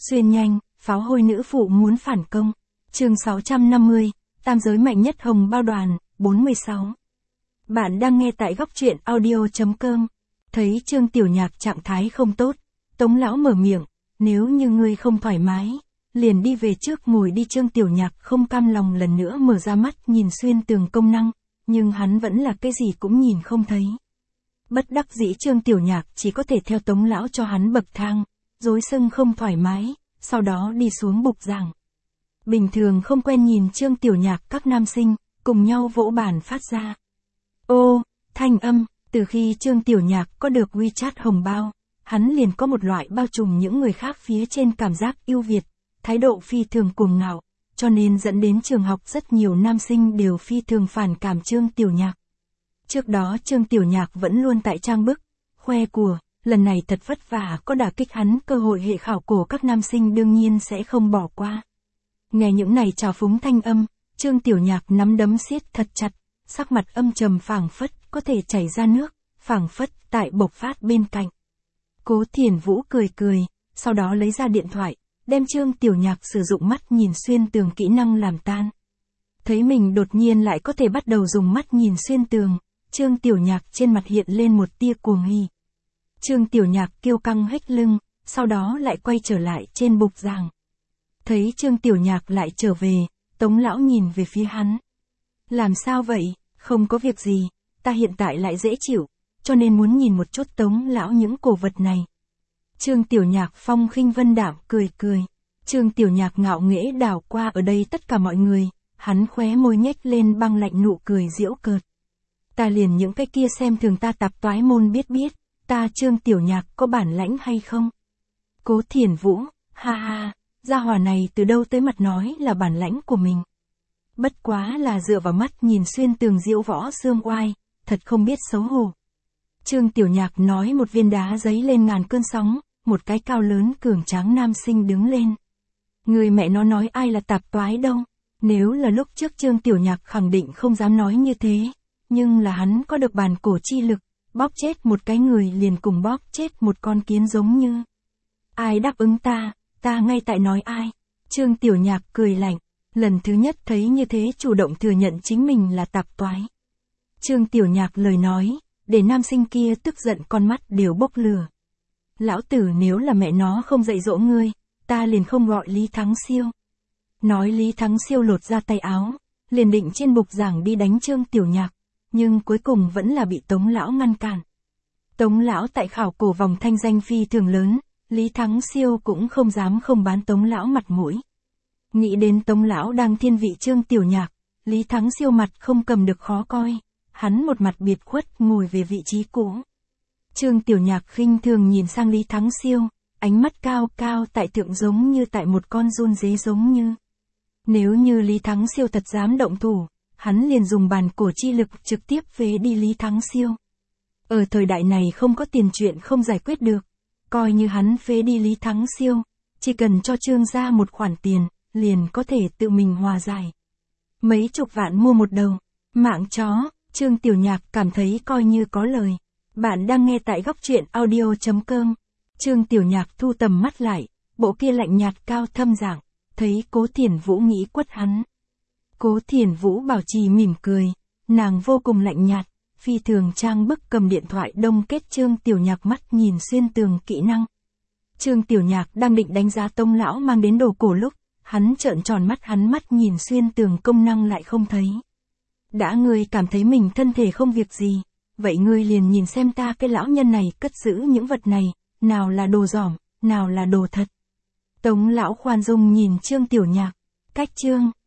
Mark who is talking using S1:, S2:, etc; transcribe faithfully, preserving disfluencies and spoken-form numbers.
S1: Xuyên nhanh, pháo hôi nữ phụ muốn phản công. Chương sáu trăm năm mươi, tam giới mạnh nhất hồng bao đoàn, bốn mươi sáu. Bạn đang nghe tại góc truyện audio chấm com. Thấy Trương Tiểu Nhạc trạng thái không tốt, Tống lão mở miệng, nếu như ngươi không thoải mái, liền đi về trước ngồi đi. Trương Tiểu Nhạc không cam lòng lần nữa mở ra mắt nhìn xuyên tường công năng, nhưng hắn vẫn là cái gì cũng nhìn không thấy. Bất đắc dĩ Trương Tiểu Nhạc chỉ có thể theo Tống lão cho hắn bậc thang, rối sưng không thoải mái, sau đó đi xuống bục giảng. Bình thường không quen nhìn Trương Tiểu Nhạc các nam sinh, cùng nhau vỗ bàn phát ra. Ô, thanh âm, từ khi Trương Tiểu Nhạc có được WeChat hồng bao, hắn liền có một loại bao trùm những người khác phía trên cảm giác ưu việt, thái độ phi thường cuồng ngạo, cho nên dẫn đến trường học rất nhiều nam sinh đều phi thường phản cảm Trương Tiểu Nhạc. Trước đó Trương Tiểu Nhạc vẫn luôn tại trang bức, khoe của, lần này thật vất vả có đả kích hắn, cơ hội hệ khảo cổ các nam sinh đương nhiên sẽ không bỏ qua. Nghe những này trào phúng thanh âm, Trương Tiểu Nhạc nắm đấm siết thật chặt, sắc mặt âm trầm phảng phất có thể chảy ra nước, phảng phất tại bộc phát bên cạnh. Cố Thiển Vũ cười cười, sau đó lấy ra điện thoại, đem Trương Tiểu Nhạc sử dụng mắt nhìn xuyên tường kỹ năng làm tan. Thấy mình đột nhiên lại có thể bắt đầu dùng mắt nhìn xuyên tường, Trương Tiểu Nhạc trên mặt hiện lên một tia cuồng hỉ. Trương Tiểu Nhạc kiêu căng hết lưng, sau đó lại quay trở lại trên bục giảng. Thấy Trương Tiểu Nhạc lại trở về, Tống lão nhìn về phía hắn. Làm sao vậy? Không có việc gì, ta hiện tại lại dễ chịu, cho nên muốn nhìn một chút Tống lão những cổ vật này. Trương Tiểu Nhạc phong khinh vân đạm cười cười. Trương Tiểu Nhạc ngạo nghễ đảo qua ở đây tất cả mọi người, hắn khóe môi nhếch lên băng lạnh nụ cười giễu cợt. Ta liền những cái kia xem thường ta tạp toái môn biết biết, ta Trương Tiểu Nhạc có bản lãnh hay không? Cố Thiển Vũ, ha ha, gia hỏa này từ đâu tới mặt nói là bản lãnh của mình. Bất quá là dựa vào mắt nhìn xuyên tường diễu võ xương oai, thật không biết xấu hổ. Trương Tiểu Nhạc nói, một viên đá giấy lên ngàn cơn sóng, một cái cao lớn cường tráng nam sinh đứng lên. Người mẹ nó nói ai là tạp toái đâu, nếu là lúc trước Trương Tiểu Nhạc khẳng định không dám nói như thế, nhưng là hắn có được bàn cổ chi lực, bóp chết một cái người liền cùng bóp chết một con kiến giống như. Ai đáp ứng ta, ta ngay tại nói ai. Trương Tiểu Nhạc cười lạnh, lần thứ nhất thấy như thế chủ động thừa nhận chính mình là tạp toái. Trương Tiểu Nhạc lời nói, để nam sinh kia tức giận con mắt đều bốc lửa. Lão tử nếu là mẹ nó không dạy dỗ ngươi, ta liền không gọi Lý Thắng Siêu. Nói Lý Thắng Siêu lột ra tay áo, liền định trên bục giảng đi đánh Trương Tiểu Nhạc, nhưng cuối cùng vẫn là bị Tống lão ngăn cản. Tống lão tại khảo cổ vòng thanh danh phi thường lớn, Lý Thắng Siêu cũng không dám không bán Tống lão mặt mũi. Nghĩ đến Tống lão đang thiên vị Trương Tiểu Nhạc, Lý Thắng Siêu mặt không cầm được khó coi, hắn một mặt biệt khuất ngồi về vị trí cũ. Trương Tiểu Nhạc khinh thường nhìn sang Lý Thắng Siêu, ánh mắt cao cao tại thượng giống như tại một con giun dế giống như. Nếu như Lý Thắng Siêu thật dám động thủ, hắn liền dùng bàn cổ chi lực trực tiếp phế đi Lý Thắng Siêu. Ở thời đại này không có tiền chuyện không giải quyết được, coi như hắn phế đi Lý Thắng Siêu, chỉ cần cho Trương gia một khoản tiền, liền có thể tự mình hòa giải. Mấy chục vạn mua một đầu, mạng chó, Trương Tiểu Nhạc cảm thấy coi như có lời. Bạn đang nghe tại góc truyện audio chấm com. Trương Tiểu Nhạc thu tầm mắt lại, bộ kia lạnh nhạt cao thâm dạng, thấy Cố Thiển Vũ nghĩ quất hắn. Cố Thiển Vũ bảo trì mỉm cười, nàng vô cùng lạnh nhạt, phi thường trang bức cầm điện thoại đông kết Trương Tiểu Nhạc mắt nhìn xuyên tường kỹ năng. Trương Tiểu Nhạc đang định đánh giá Tống lão mang đến đồ cổ lúc, hắn trợn tròn mắt, hắn mắt nhìn xuyên tường công năng lại không thấy. Đã ngươi cảm thấy mình thân thể không việc gì, vậy ngươi liền nhìn xem ta cái lão nhân này cất giữ những vật này, nào là đồ giỏm, nào là đồ thật. Tống lão khoan dung nhìn Trương Tiểu Nhạc, cách Trương